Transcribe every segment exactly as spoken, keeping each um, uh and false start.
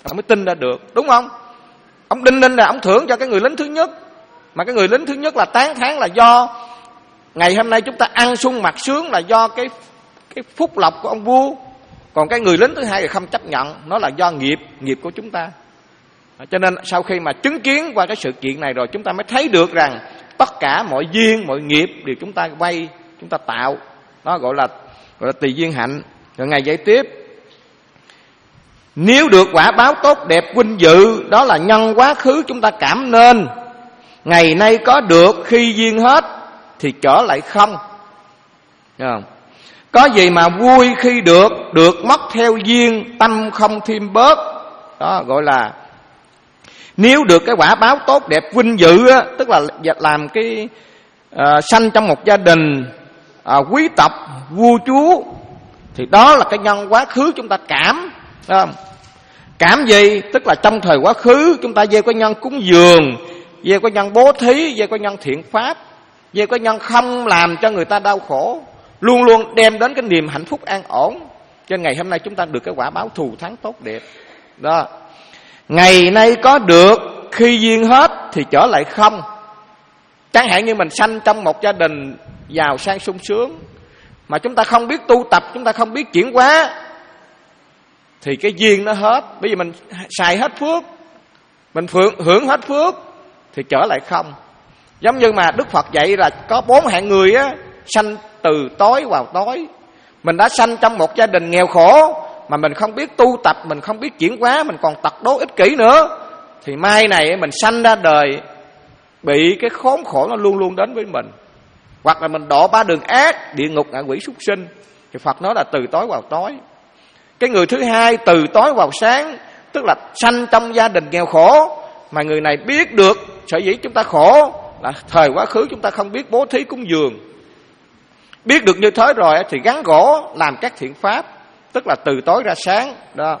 ông mới tin ra được, đúng không? Ông đinh ninh là ông thưởng cho cái người lính thứ nhất, mà cái người lính thứ nhất là tán thán là do ngày hôm nay chúng ta ăn sung mặc sướng là do cái cái phúc lộc của ông vua. Còn cái người lính thứ hai thì không chấp nhận, nó là do nghiệp nghiệp của chúng ta. Cho nên sau khi mà chứng kiến qua cái sự kiện này rồi, chúng ta mới thấy được rằng tất cả mọi duyên, mọi nghiệp đều chúng ta vay, chúng ta tạo. Nó gọi là gọi là tùy duyên hạnh. Rồi ngày dạy tiếp, nếu được quả báo tốt đẹp vinh dự, đó là nhân quá khứ chúng ta cảm nên. Ngày nay có được, khi duyên hết thì trở lại không. Được không? Có gì mà vui khi được, được mất theo duyên, tâm không thêm bớt. Đó gọi là nếu được cái quả báo tốt đẹp vinh dự á, tức là làm cái à, sanh trong một gia đình à, quý tộc vua chúa, thì đó là cái nhân quá khứ chúng ta cảm. Đúng không? Cảm gì? Tức là trong thời quá khứ chúng ta gieo có nhân cúng dường, gieo có nhân bố thí, gieo có nhân thiện pháp, gieo có nhân không làm cho người ta đau khổ, luôn luôn đem đến cái niềm hạnh phúc an ổn. Cho nên ngày hôm nay chúng ta được cái quả báo thù thắng tốt đẹp. Đó. Ngày nay có được, khi duyên hết thì trở lại không. Chẳng hạn như mình sanh trong một gia đình giàu sang sung sướng, mà chúng ta không biết tu tập, chúng ta không biết chuyển hóa, thì cái duyên nó hết. Bởi vì mình xài hết phước, mình hưởng hết phước thì trở lại không. Giống như mà Đức Phật dạy là có bốn hạng người á, sanh từ tối vào tối. Mình đã sanh trong một gia đình nghèo khổ, mà mình không biết tu tập, mình không biết chuyển hóa, mình còn tật đố ích kỷ nữa, thì mai này mình sanh ra đời bị cái khốn khổ nó luôn luôn đến với mình. Hoặc là mình đọa ba đường ác, địa ngục, ngạ quỷ, súc sinh, thì Phật nói là từ tối vào tối. Cái người thứ hai từ tối vào sáng, tức là sanh trong gia đình nghèo khổ, mà người này biết được sở dĩ chúng ta khổ là thời quá khứ chúng ta không biết bố thí cúng dường. Biết được như thế rồi thì gắn gỗ làm các thiện pháp, tức là từ tối ra sáng. Đó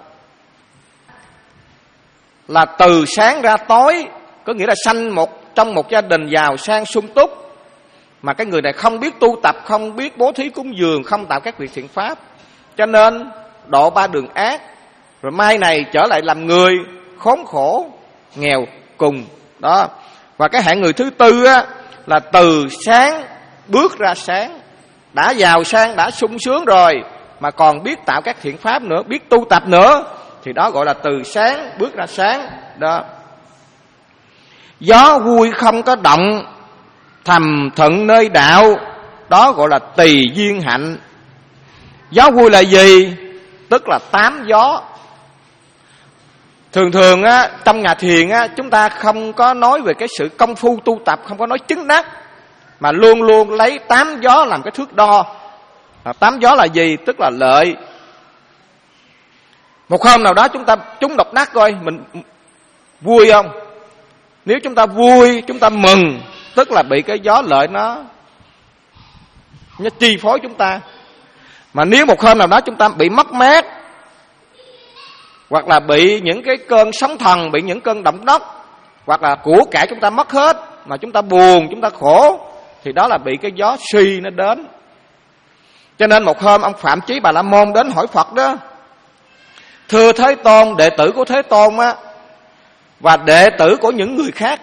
là từ sáng ra tối, có nghĩa là sanh một trong một gia đình giàu sang sung túc, mà cái người này không biết tu tập, không biết bố thí cúng dường, không tạo các việc thiện pháp, cho nên độ ba đường ác, rồi mai này trở lại làm người khốn khổ, nghèo cùng. Đó. Và cái hạng người thứ tư á, là từ sáng bước ra sáng, đã giàu sang, đã sung sướng rồi, mà còn biết tạo các thiện pháp nữa, biết tu tập nữa, thì đó gọi là từ sáng bước ra sáng. Đó. Gió vui không có động, thầm thuận nơi đạo, đó gọi là tùy duyên hạnh. Gió vui là gì? Tức là tám gió. Thường thường á, trong nhà thiền á, chúng ta không có nói về cái sự công phu tu tập, không có nói chứng đắc, mà luôn luôn lấy tám gió làm cái thước đo. À, tám gió là gì? Tức là lợi. Một hôm nào đó chúng ta trúng độc đắc rồi, mình vui không? Nếu chúng ta vui, chúng ta mừng, tức là bị cái gió lợi nó nó chi phối chúng ta. Mà nếu một hôm nào đó chúng ta bị mất mát, hoặc là bị những cái cơn sóng thần, bị những cơn động đất, hoặc là của cải chúng ta mất hết, mà chúng ta buồn, chúng ta khổ, thì đó là bị cái gió suy nó đến. Cho nên một hôm ông Phạm Chí Bà La Môn đến hỏi Phật đó: thưa Thế Tôn, đệ tử của Thế Tôn á và đệ tử của những người khác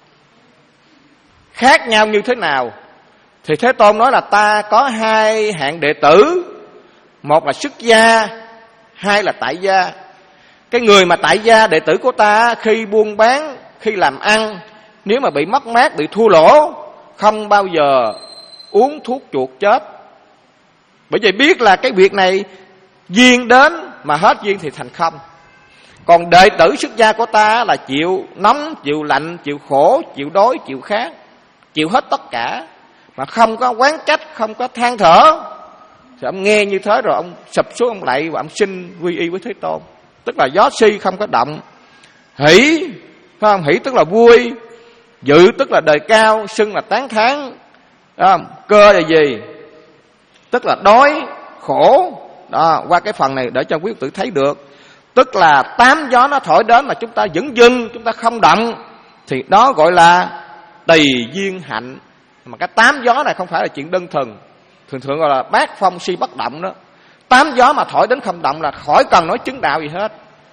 khác nhau như thế nào? Thì Thế Tôn nói là ta có hai hạng đệ tử, một là xuất gia, hai là tại gia. Cái người mà tại gia, đệ tử của ta, khi buôn bán, khi làm ăn, nếu mà bị mất mát, bị thua lỗ, không bao giờ uống thuốc chuột chết. Bởi vì biết là cái việc này duyên đến, mà hết duyên thì thành không. Còn đệ tử xuất gia của ta là chịu nóng, chịu lạnh, chịu khổ, chịu đói, chịu khát, chịu hết tất cả, mà không có oán trách, không có than thở. Thì ông nghe như thế rồi ông sụp xuống, ông lạy và ông xin quy y với Thế Tôn. Tức là gió si không có động. Hỷ, phải không? Hỷ tức là vui, dự tức là đời cao, xưng là tán thán, cơ là gì? Tức là đói, khổ. Đó, qua cái phần này để cho quý tử thấy được. Tức là tám gió nó thổi đến mà chúng ta vẫn dưng, chúng ta không động, thì đó gọi là tùy duyên hạnh. Mà cái tám gió này không phải là chuyện đơn thuần, thường thường gọi là bát phong si bất động đó. Tám gió mà thổi đến không động là khỏi cần nói chứng đạo gì hết.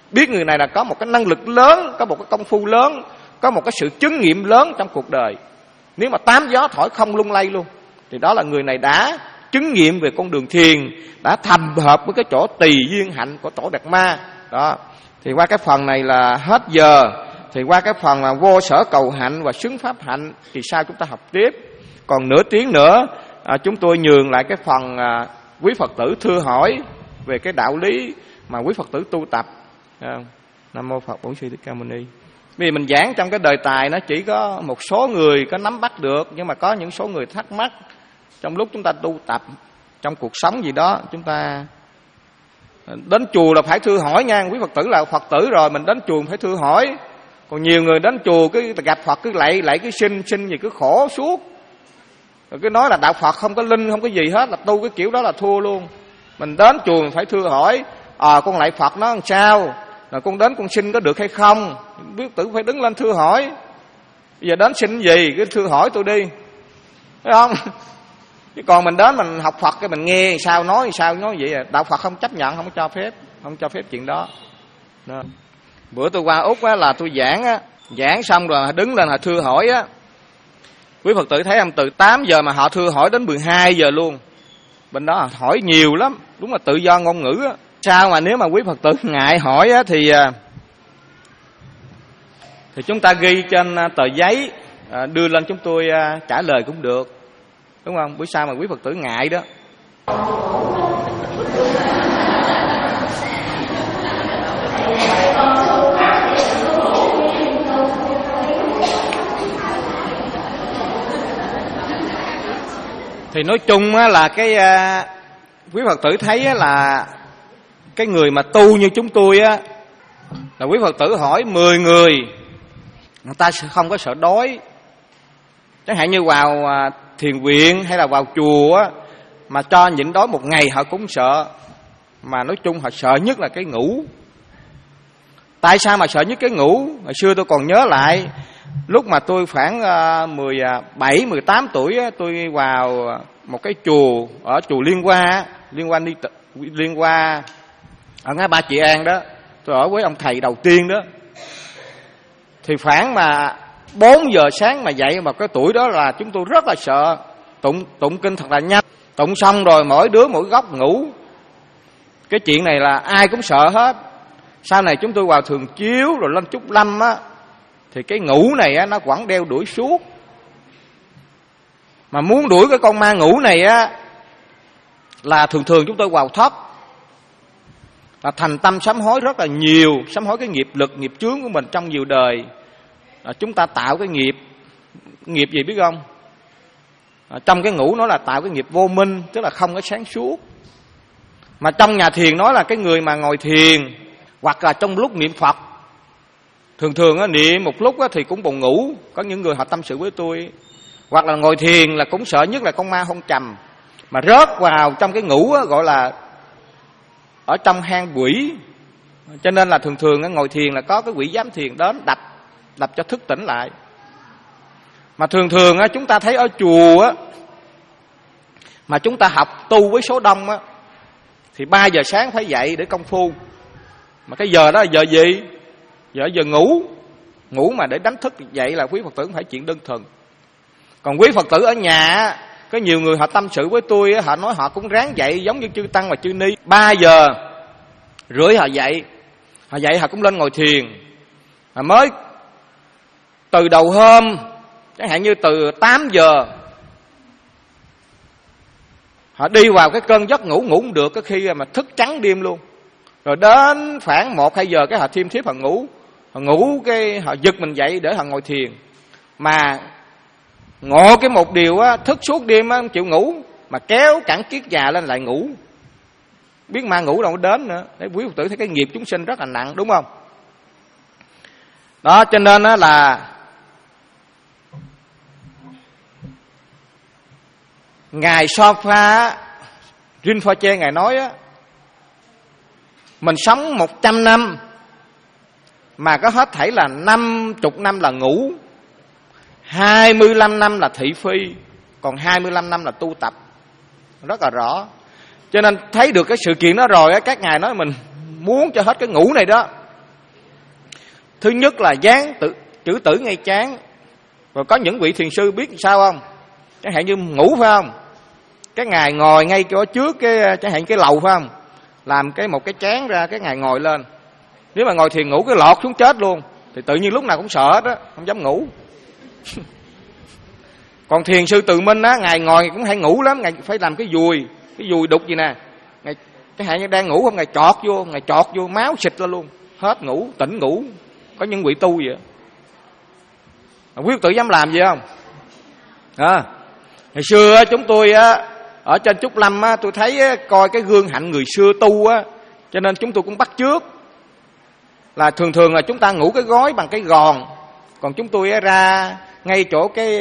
biết người này là có một cái năng lực lớn, có một cái công phu lớn, có một cái sự chứng nghiệm lớn trong cuộc đời. Nếu mà tám gió thổi không lung lay luôn, thì đó là người này đã chứng nghiệm về con đường thiền, đã thầm hợp với cái chỗ tỳ duyên hạnh của Tổ Đạt Ma. Đó. Thì qua cái phần này là hết giờ. Thì qua cái phần là vô sở cầu hạnh và xứng pháp hạnh thì sao chúng ta học tiếp. Còn nửa tiếng nữa à, chúng tôi nhường lại cái phần à, quý Phật tử thưa hỏi về cái đạo lý mà quý Phật tử tu tập. à, Nam mô Phật Bổn Sư Thích Ca Mâu Ni. Vì mình giảng trong cái đề tài nó chỉ có một số người có nắm bắt được, nhưng mà có những số người thắc mắc trong lúc chúng ta tu tập, trong cuộc sống gì đó. Chúng ta đến chùa là phải thưa hỏi nha. Quý Phật tử là Phật tử rồi, mình đến chùa phải thưa hỏi. Còn nhiều người đến chùa cứ gặp Phật cứ lạy lạy cái xin xin gì cứ khổ suốt, rồi cứ nói là đạo Phật không có linh không có gì hết, là tu cái kiểu đó là thua luôn. Mình đến chùa mình phải thưa hỏi, à con lạy Phật nó làm sao, rồi con đến con xin có được hay không. Quý Phật tử phải đứng lên thưa hỏi. Bây giờ đến xin gì cứ thưa hỏi tôi đi, thấy không? Chứ còn mình đến mình học Phật cái mình nghe sao nói sao nói vậy à. Đạo Phật không chấp nhận, không cho phép, không cho phép chuyện đó. Đó. Bữa tôi qua Úc á, là tôi giảng á, giảng xong rồi đứng lên họ thưa hỏi á. Quý Phật tử thấy không, từ tám giờ mà họ thưa hỏi đến mười hai giờ luôn. Bên đó hỏi nhiều lắm, đúng là tự do ngôn ngữ á. Sao mà nếu mà quý Phật tử ngại hỏi á, thì thì chúng ta ghi trên tờ giấy đưa lên chúng tôi trả lời cũng được, đúng không? Bữa sau mà quý Phật tử ngại đó. Thì nói chung á, là cái uh, quý Phật tử thấy á, là cái người mà tu như chúng tôi á, là quý Phật tử hỏi mười người, người ta sẽ không có sợ đói. Chẳng hạn như vào uh, thiền viện hay là vào chùa á, mà cho nhịn đói một ngày họ cũng sợ. Mà nói chung họ sợ nhất là cái ngủ. Tại sao mà sợ nhất cái ngủ? Hồi xưa tôi còn nhớ lại, lúc mà tôi khoảng mười bảy, mười tám tuổi á, tôi vào một cái chùa ở chùa Liên Hoa, Liên Hoa, Liên Hoa ở ngã Ba Chị An đó. Tôi ở với ông thầy đầu tiên đó. Thì khoảng mà bốn giờ sáng mà dậy, mà cái tuổi đó là chúng tôi rất là sợ. Tụng, tụng kinh thật là nhanh. Tụng xong rồi mỗi đứa mỗi góc ngủ. Cái chuyện này là ai cũng sợ hết. Sau này chúng tôi vào Thường Chiếu rồi lên Trúc Lâm á, thì cái ngủ này á, nó vẫn đeo đuổi suốt. Mà muốn đuổi cái con ma ngủ này á, là thường thường chúng tôi vào thấp, là thành tâm sám hối rất là nhiều. Sám hối cái nghiệp lực, nghiệp chướng của mình trong nhiều đời. à, Chúng ta tạo cái nghiệp. Nghiệp gì biết không? à, Trong cái ngủ nó là tạo cái nghiệp vô minh, tức là không có sáng suốt. Mà trong nhà thiền nói là cái người mà ngồi thiền, hoặc là trong lúc niệm Phật, thường thường á, niệm một lúc á, thì cũng buồn ngủ. Có những người họ tâm sự với tôi. Hoặc là ngồi thiền là cũng sợ nhất là con ma hôn trầm, mà rớt vào trong cái ngủ á, gọi là ở trong hang quỷ. Cho nên là thường thường á, ngồi thiền là có cái quỷ giám thiền đến đập, đập cho thức tỉnh lại. Mà thường thường á, chúng ta thấy ở chùa á, mà chúng ta học tu với số đông á, thì ba giờ sáng phải dậy để công phu. Mà cái giờ đó là giờ gì? Giờ giờ ngủ. Ngủ mà để đánh thức dậy là quý Phật tử không phải chuyện đơn thuần. Còn quý Phật tử ở nhà, có nhiều người họ tâm sự với tôi, họ nói họ cũng ráng dậy giống như chư Tăng và chư Ni. Ba giờ rưỡi họ dậy. Họ dậy họ cũng lên ngồi thiền. Họ mới từ đầu hôm, chẳng hạn như từ tám giờ, họ đi vào cái cơn giấc ngủ, ngủ không được, có khi mà thức trắng đêm luôn. Rồi đến khoảng một hai giờ cái họ thiêm thiếp họ ngủ. Họ ngủ cái họ giật mình dậy để họ ngồi thiền. Mà ngộ cái một điều á, thức suốt đêm á, không chịu ngủ, mà kéo cẳng kiết già lên lại ngủ. Biết ma ngủ đâu có đến nữa. Để quý Phật tử thấy cái nghiệp chúng sinh rất là nặng, đúng không? Đó, cho nên á là Ngài Sofa Rinpoche Ngài nói á, mình sống một trăm năm mà có hết thảy là năm mươi năm là ngủ, hai mươi lăm năm là thị phi, còn hai mươi lăm năm là tu tập. Rất là rõ. Cho nên thấy được cái sự kiện đó rồi á, các ngài nói mình muốn cho hết cái ngủ này đó Thứ nhất là dán tự, chữ tử ngay trán. Rồi có những vị thiền sư biết sao không? Chẳng hạn như ngủ phải không? Cái ngài ngồi ngay chỗ trước cái chẳng hạn cái lầu phải không? Làm cái một cái trán ra, cái ngài ngồi lên. Nếu mà ngồi thiền ngủ cái lọt xuống chết luôn, thì tự nhiên lúc nào cũng sợ hết á, không dám ngủ. Còn thiền sư Từ Minh á, ngài ngồi cũng hay ngủ lắm, ngài phải làm cái dùi, cái dùi đục gì nè. Ngài cái hạn như đang ngủ không, ngài chọt vô, ngài chọt vô máu xịt ra luôn, hết ngủ, tỉnh ngủ. Có những vị tu vậy. Quý Phật tử dám làm gì không? À, ngày xưa á, chúng tôi á ở trên Trúc Lâm á, tôi thấy á, coi cái gương hạnh người xưa tu á, cho nên chúng tôi cũng bắt chước. Là thường thường là chúng ta ngủ cái gối bằng cái gòn, còn chúng tôi á, ra ngay chỗ cái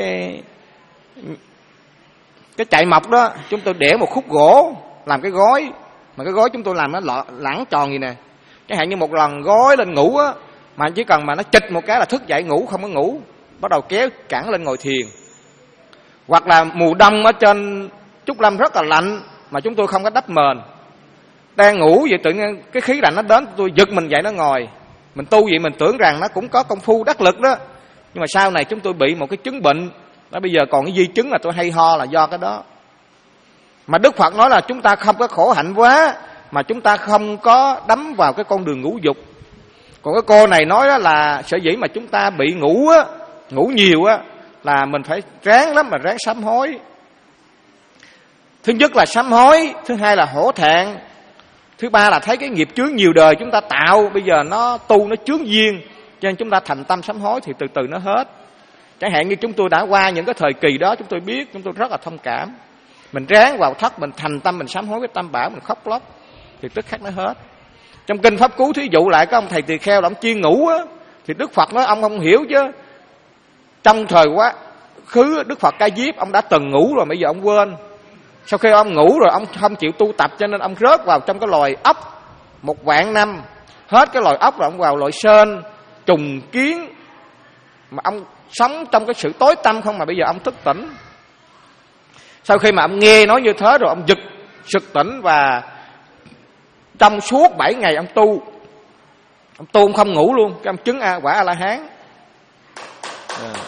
cái chạy mọc đó, chúng tôi để một khúc gỗ làm cái gối, mà cái gối chúng tôi làm nó lẳng tròn gì nè. Chẳng hạn như một lần gối lên ngủ á, mà chỉ cần mà nó chịch một cái là thức dậy ngủ không có ngủ, bắt đầu kéo cẳng lên ngồi thiền. Hoặc là mùa đông ở trên Trúc Lâm rất là lạnh, mà chúng tôi không có đắp mền, đang ngủ vậy tự nhiên cái khí lạnh nó đến, tôi giật mình dậy nó ngồi. Mình tu vậy mình tưởng rằng nó cũng có công phu đắc lực đó, nhưng mà sau này chúng tôi bị một cái chứng bệnh đó, bây giờ còn cái di chứng là tôi hay ho là do cái đó. Mà Đức Phật nói là chúng ta không có khổ hạnh quá, mà chúng ta không có đắm vào cái con đường ngũ dục. Còn cái cô này nói đó là sở dĩ mà chúng ta bị ngủ á, ngủ nhiều á, là mình phải ráng lắm mà ráng sám hối. Thứ nhất là sám hối, thứ hai là hổ thẹn, thứ ba là thấy cái nghiệp chướng nhiều đời chúng ta tạo, bây giờ nó tu nó chướng duyên, cho nên chúng ta thành tâm sám hối thì từ từ nó hết. Chẳng hạn như chúng tôi đã qua những cái thời kỳ đó, chúng tôi biết, chúng tôi rất là thông cảm. Mình ráng vào thất, mình thành tâm, mình sám hối cái tam bảo, mình khóc lóc thì tức khắc nó hết. Trong kinh Pháp Cú thí dụ lại có ông thầy tỳ kheo là ông chuyên ngủ á, thì Đức Phật nói ông không hiểu chứ. Trong thời quá khứ Đức Phật Ca Diếp ông đã từng ngủ rồi, bây giờ ông quên. Sau khi ông ngủ rồi ông không chịu tu tập, cho nên ông rớt vào trong cái loài ốc một vạn năm. Hết cái loài ốc rồi ông vào loài sên, trùng, kiến. Mà ông sống trong cái sự tối tăm không, mà bây giờ ông thức tỉnh. Sau khi mà ông nghe nói như thế rồi ông giật sực tỉnh, và trong suốt bảy ngày ông tu. Ông tu ông không ngủ luôn, cái ông chứng A, quả A-la-hán. Yeah.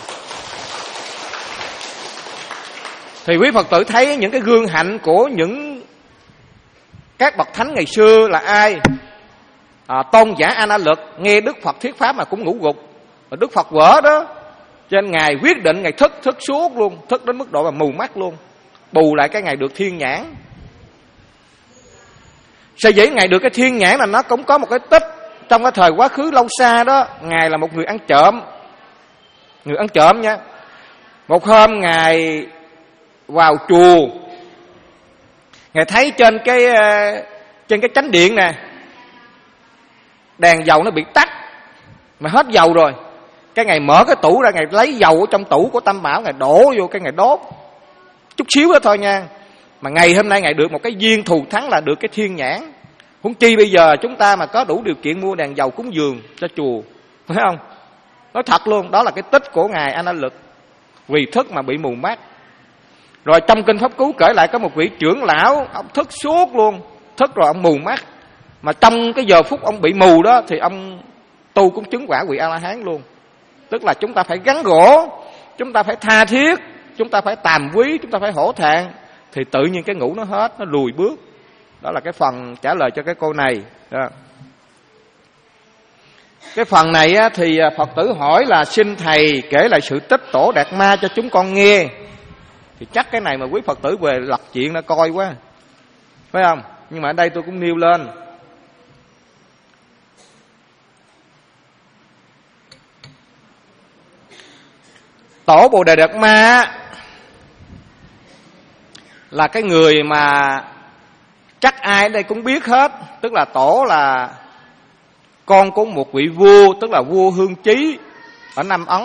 Thì quý Phật tử thấy những cái gương hạnh của những các bậc thánh ngày xưa là ai? À, tôn giả A Na Lực nghe Đức Phật thuyết pháp mà cũng ngủ gục, và Đức Phật vỡ đó, cho nên ngài quyết định ngài thức thức suốt luôn, thức đến mức độ mà mù mắt luôn, bù lại cái ngài được thiên nhãn. Sở dĩ ngài được cái thiên nhãn là nó cũng có một cái tích trong cái thời quá khứ lâu xa đó. Ngài là một người ăn trộm, người ăn trộm nha. Một hôm ngài vào chùa, ngài thấy trên cái trên cái chánh điện nè, đèn dầu nó bị tắt mà hết dầu rồi. Cái ngài mở cái tủ ra, ngài lấy dầu ở trong tủ của Tam Bảo, ngài đổ vô cái ngài đốt chút xíu đó thôi nha. Mà ngày hôm nay ngài được một cái duyên thù thắng là được cái thiên nhãn. Huống chi bây giờ chúng ta mà có đủ điều kiện mua đèn dầu cúng dường cho chùa, phải không? Nói thật luôn, đó là cái tích của ngài A Na Lực, vì thức mà bị mù mắt. Rồi trong kinh Pháp Cú kể lại có một vị trưởng lão, ông thức suốt luôn, thức rồi ông mù mắt. Mà trong cái giờ phút ông bị mù đó thì ông tu cũng chứng quả vị A-la-hán luôn. Tức là chúng ta phải gắn gỗ, chúng ta phải tha thiết, chúng ta phải tàm quý, chúng ta phải hổ thẹn, thì tự nhiên cái ngủ nó hết, nó lùi bước. Đó là cái phần trả lời cho cái cô này đó. Cái phần này á, thì Phật tử hỏi là xin thầy kể lại sự tích Tổ Đạt Ma cho chúng con nghe. Thì chắc cái này mà quý Phật tử về lật chuyện nó coi quá, phải không? Nhưng mà ở đây tôi cũng nêu lên. Tổ Bồ Đề Đạt Ma là cái người mà chắc ai ở đây cũng biết hết. Tức là tổ là con của một vị vua, tức là vua Hương Chí ở Nam Ấn.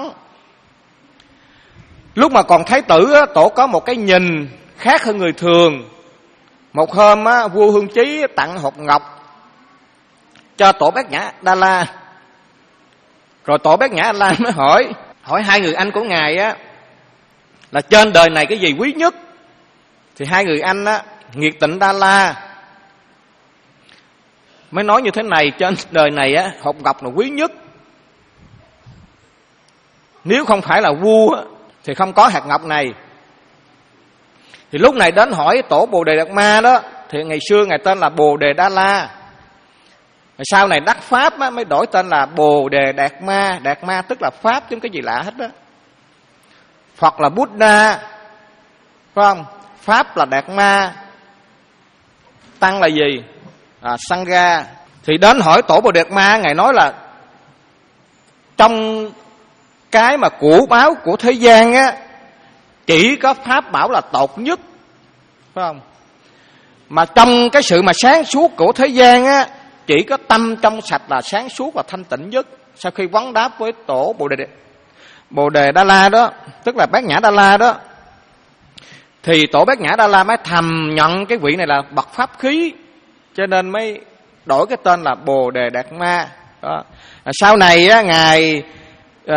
Lúc mà còn thái tử á, tổ có một cái nhìn khác hơn người thường. Một hôm á, vua Hương Chí tặng hột ngọc cho tổ Bát Nhã Đa La. Rồi tổ Bát Nhã Đa La mới hỏi hỏi hai người anh của ngài á là trên đời này cái gì quý nhất. Thì hai người anh á, Nhiệt Tịnh Đa La mới nói như thế này: trên đời này á, hột ngọc là quý nhất. Nếu không phải là vua thì không có hạt ngọc này. Thì lúc này đến hỏi tổ Bồ Đề Đạt Ma đó, thì ngày xưa ngài tên là Bồ Đề Đa La. Sau này đắc Pháp á, mới đổi tên là Bồ Đề Đạt Ma. Đạt Ma tức là Pháp chứ không cái gì lạ hết đó. Phật là Buddha, phải không? Pháp là Đạt Ma, Tăng là gì? À, Sangha. Thì đến hỏi tổ Bồ Đề Đạt Ma, ngài nói là trong cái mà của báo của thế gian á, chỉ có Pháp bảo là tột nhất, phải không? Mà trong cái sự mà sáng suốt của thế gian á, chỉ có tâm trong sạch là sáng suốt và thanh tịnh nhất. Sau khi vấn đáp với tổ Bồ Đề Bồ Đề Đa La đó, tức là Bát Nhã Đa La đó, thì tổ Bát Nhã Đa La mới thầm nhận cái vị này là bậc pháp khí, cho nên mới đổi cái tên là Bồ Đề Đạt Ma đó. Sau này á, ngài à,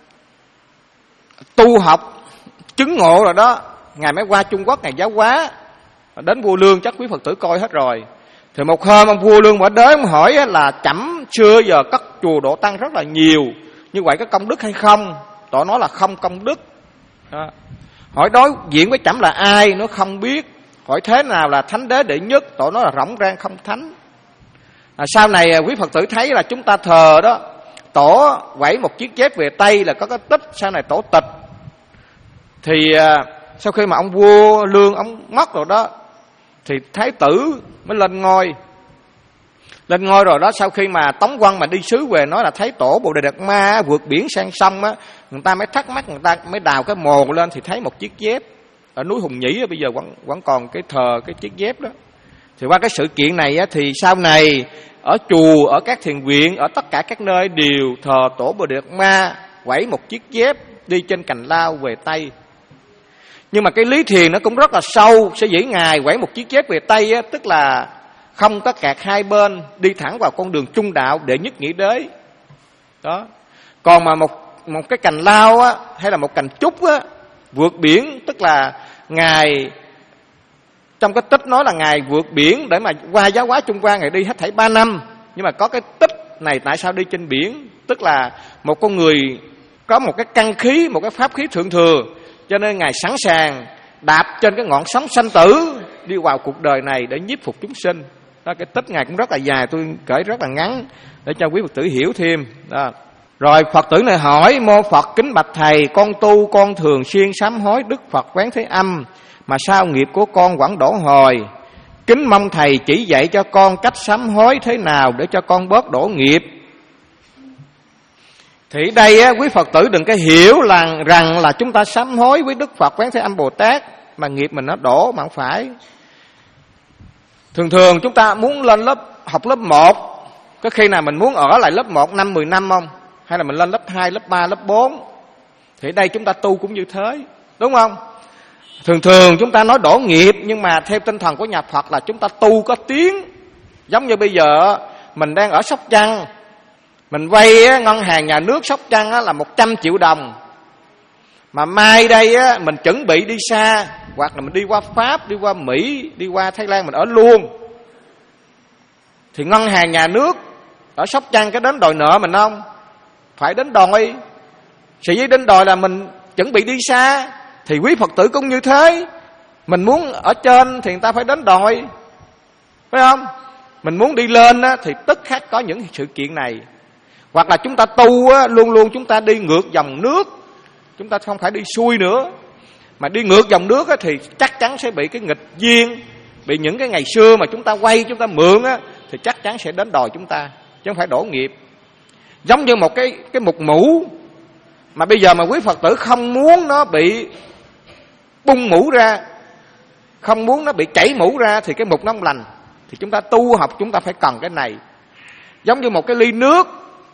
tu học chứng ngộ rồi đó, ngài mới qua Trung Quốc, ngài giáo hóa đến vua Lương, chắc quý Phật tử coi hết rồi. Thì một hôm ông vua Lương bỏ đến ông hỏi là chẩm xưa giờ cất chùa độ tăng rất là nhiều, như vậy có công đức hay không? Tổ nói là không công đức đó. Hỏi đối diện với chẩm là ai? Nó không biết. Hỏi thế nào là thánh đế đệ nhất? Tổ nói là rỗng rang không thánh. À, sau này quý Phật tử thấy là chúng ta thờ đó, tổ quẩy một chiếc dép về Tây là có cái tích, sau này tổ tịch. Thì à, sau khi mà ông vua Lương ông mất rồi đó, thì thái tử mới lên ngôi. Lên ngôi rồi đó, sau khi mà Tống Quân mà đi sứ về nói là thấy tổ Bồ Đề Đạt Ma vượt biển sang sông á, người ta mới thắc mắc, người ta mới đào cái mồ lên thì thấy một chiếc dép ở núi Hùng Nhĩ, bây giờ vẫn vẫn còn cái thờ cái chiếc dép đó. Thì qua cái sự kiện này á, thì sau này ở chùa, ở các thiền viện, ở tất cả các nơi đều thờ tổ Bồ Đề Đạt Ma quẩy một chiếc dép đi trên cành lao về Tây. Nhưng mà cái lý thiền nó cũng rất là sâu. Sở dĩ ngài quẩy một chiếc dép về Tây á, tức là không có kẹt hai bên, đi thẳng vào con đường trung đạo để nhất nhĩ đế đó. Còn mà một một cái cành lao á, hay là một cành trúc á, vượt biển, tức là ngài trong cái tích nói là ngài vượt biển để mà qua giáo hóa Trung Hoa, ngài đi hết thảy ba năm. Nhưng mà có cái tích này tại sao đi trên biển? Tức là một con người có một cái căn khí, một cái pháp khí thượng thừa, cho nên ngài sẵn sàng đạp trên cái ngọn sóng sanh tử đi vào cuộc đời này để nhiếp phục chúng sinh đó. Cái tích ngài cũng rất là dài, tôi kể rất là ngắn để cho quý Phật tử hiểu thêm đó. Rồi Phật tử này hỏi: mô Phật kính bạch thầy, con tu con thường xuyên sám hối Đức Phật Quán Thế Âm, mà sao nghiệp của con vẫn đổ hồi. Kính mong thầy chỉ dạy cho con cách sám hối thế nào để cho con bớt đổ nghiệp. Thì đây á, quý Phật tử đừng có hiểu là, rằng là chúng ta sám hối với Đức Phật Quán Thế Âm Bồ Tát mà nghiệp mình nó đổ, mà không phải. Thường thường chúng ta muốn lên lớp học lớp một, có khi nào mình muốn ở lại lớp một năm mười năm không? Hay là mình lên lớp hai, lớp ba, lớp bốn? Thì đây chúng ta tu cũng như thế, đúng không? Thường thường chúng ta nói đổ nghiệp, nhưng mà theo tinh thần của nhà Phật là chúng ta tu có tiếng. Giống như bây giờ mình đang ở Sóc Trăng, mình vay ngân hàng nhà nước Sóc Trăng là một trăm triệu đồng, mà mai đây á, mình chuẩn bị đi xa, hoặc là mình đi qua Pháp, đi qua Mỹ, đi qua Thái Lan, mình ở luôn, thì ngân hàng nhà nước ở Sóc Trăng có đến đòi nợ mình không? Phải đến đòi. Sự với đến đòi là mình chuẩn bị đi xa. Thì quý Phật tử cũng như thế, mình muốn ở trên thì người ta phải đến đòi, phải không? Mình muốn đi lên á, thì tức khắc có những sự kiện này. Hoặc là chúng ta tu á, luôn luôn chúng ta đi ngược dòng nước, chúng ta không phải đi xuôi nữa, mà đi ngược dòng nước á, thì chắc chắn sẽ bị cái nghịch duyên, bị những cái ngày xưa mà chúng ta quay, chúng ta mượn á, thì chắc chắn sẽ đến đòi chúng ta, chứ không phải đổ nghiệp. Giống như một cái cái mục mũ, mà bây giờ mà quý Phật tử không muốn nó bị bung mũ ra, không muốn nó bị chảy mũ ra, thì cái mục nó không lành. Thì chúng ta tu học chúng ta phải cần cái này. Giống như một cái ly nước,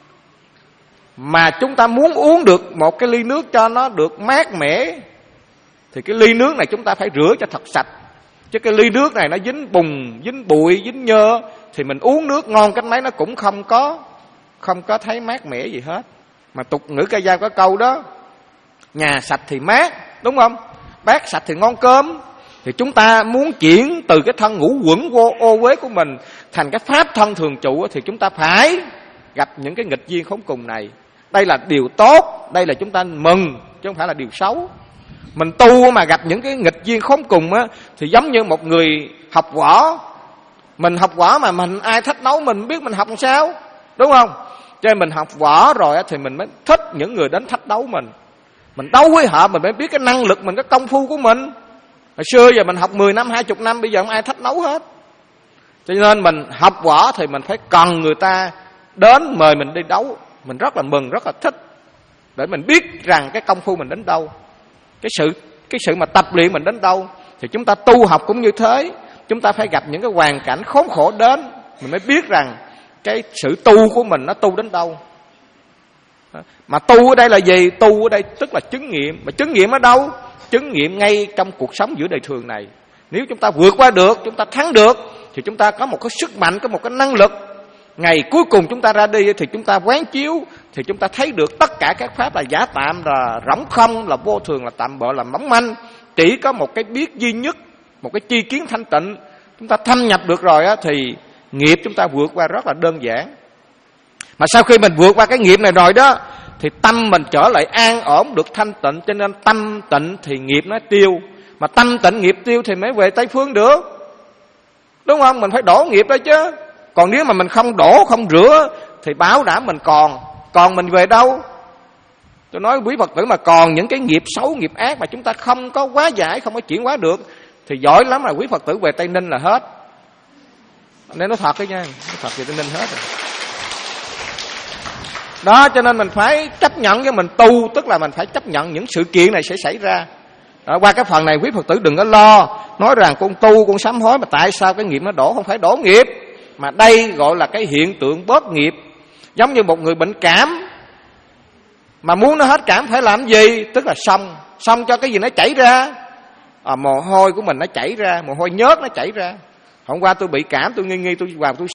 mà chúng ta muốn uống được một cái ly nước cho nó được mát mẻ, thì cái ly nước này chúng ta phải rửa cho thật sạch. Chứ cái ly nước này nó dính bùn, dính bụi, dính nhơ, thì mình uống nước ngon cách mấy nó cũng không có Không có thấy mát mẻ gì hết. Mà tục ngữ ca dao có câu đó: nhà sạch thì mát, đúng không? Bát sạch thì ngon cơm. Thì chúng ta muốn chuyển từ cái thân ngũ quẩn vô ô uế của mình thành cái pháp thân thường trụ, thì chúng ta phải gặp những cái nghịch duyên khốn cùng này. Đây là điều tốt, đây là chúng ta mừng, chứ không phải là điều xấu. Mình tu mà gặp những cái nghịch duyên khốn cùng á, thì giống như một người học võ. Mình học võ mà mình ai thách đấu mình biết mình học làm sao, đúng không? Cho nên mình học võ rồi á, thì mình mới thích những người đến thách đấu mình. Mình đấu với họ mình mới biết cái năng lực mình, cái công phu của mình. Hồi xưa giờ mình học mười năm, hai mươi năm, bây giờ không ai thách đấu hết. Cho nên mình học võ thì mình phải cần người ta đến mời mình đi đấu. Mình rất là mừng, rất là thích, để mình biết rằng cái công phu mình đến đâu, cái sự cái sự mà tập luyện mình đến đâu. Thì chúng ta tu học cũng như thế. Chúng ta phải gặp những cái hoàn cảnh khốn khổ đến, mình mới biết rằng cái sự tu của mình nó tu đến đâu. Mà tu ở đây là gì? Tu ở đây tức là chứng nghiệm. Mà chứng nghiệm ở đâu? Chứng nghiệm ngay trong cuộc sống giữa đời thường này. Nếu chúng ta vượt qua được, chúng ta thắng được, thì chúng ta có một cái sức mạnh, có một cái năng lực. Ngày cuối cùng chúng ta ra đi thì chúng ta quán chiếu, thì chúng ta thấy được tất cả các pháp là giả tạm, là rỗng không, là vô thường, là tạm bợ, là mỏng manh. Chỉ có một cái biết duy nhất, một cái tri kiến thanh tịnh. Chúng ta thâm nhập được rồi á, thì nghiệp chúng ta vượt qua rất là đơn giản. Mà sau khi mình vượt qua cái nghiệp này rồi đó, thì tâm mình trở lại an ổn, được thanh tịnh. Cho nên tâm tịnh thì nghiệp nó tiêu. Mà tâm tịnh nghiệp tiêu thì mới về Tây Phương được, đúng không? Mình phải đổ nghiệp đó chứ. Còn nếu mà mình không đổ, không rửa, thì bảo đảm mình còn. Còn mình về đâu? Tôi nói quý Phật tử mà còn những cái nghiệp xấu, nghiệp ác mà chúng ta không có hóa giải, không có chuyển hóa được, thì giỏi lắm là quý Phật tử về Tây Ninh là hết. Nên nói thật đó nha, nói thật về Tây Ninh hết rồi. Đó, cho nên mình phải chấp nhận cái mình tu, tức là mình phải chấp nhận những sự kiện này sẽ xảy ra. Đó, qua cái phần này quý Phật tử đừng có lo, nói rằng con tu, con sám hối mà tại sao cái nghiệp nó đổ. Không phải đổ nghiệp, mà đây gọi là cái hiện tượng bớt nghiệp. Giống như một người bệnh cảm, mà muốn nó hết cảm phải làm gì? Tức là xong, xong cho cái gì nó chảy ra. À, mồ hôi của mình nó chảy ra, mồ hôi nhớt nó chảy ra. Hôm qua tôi bị cảm, tôi nghi nghi tôi vào tôi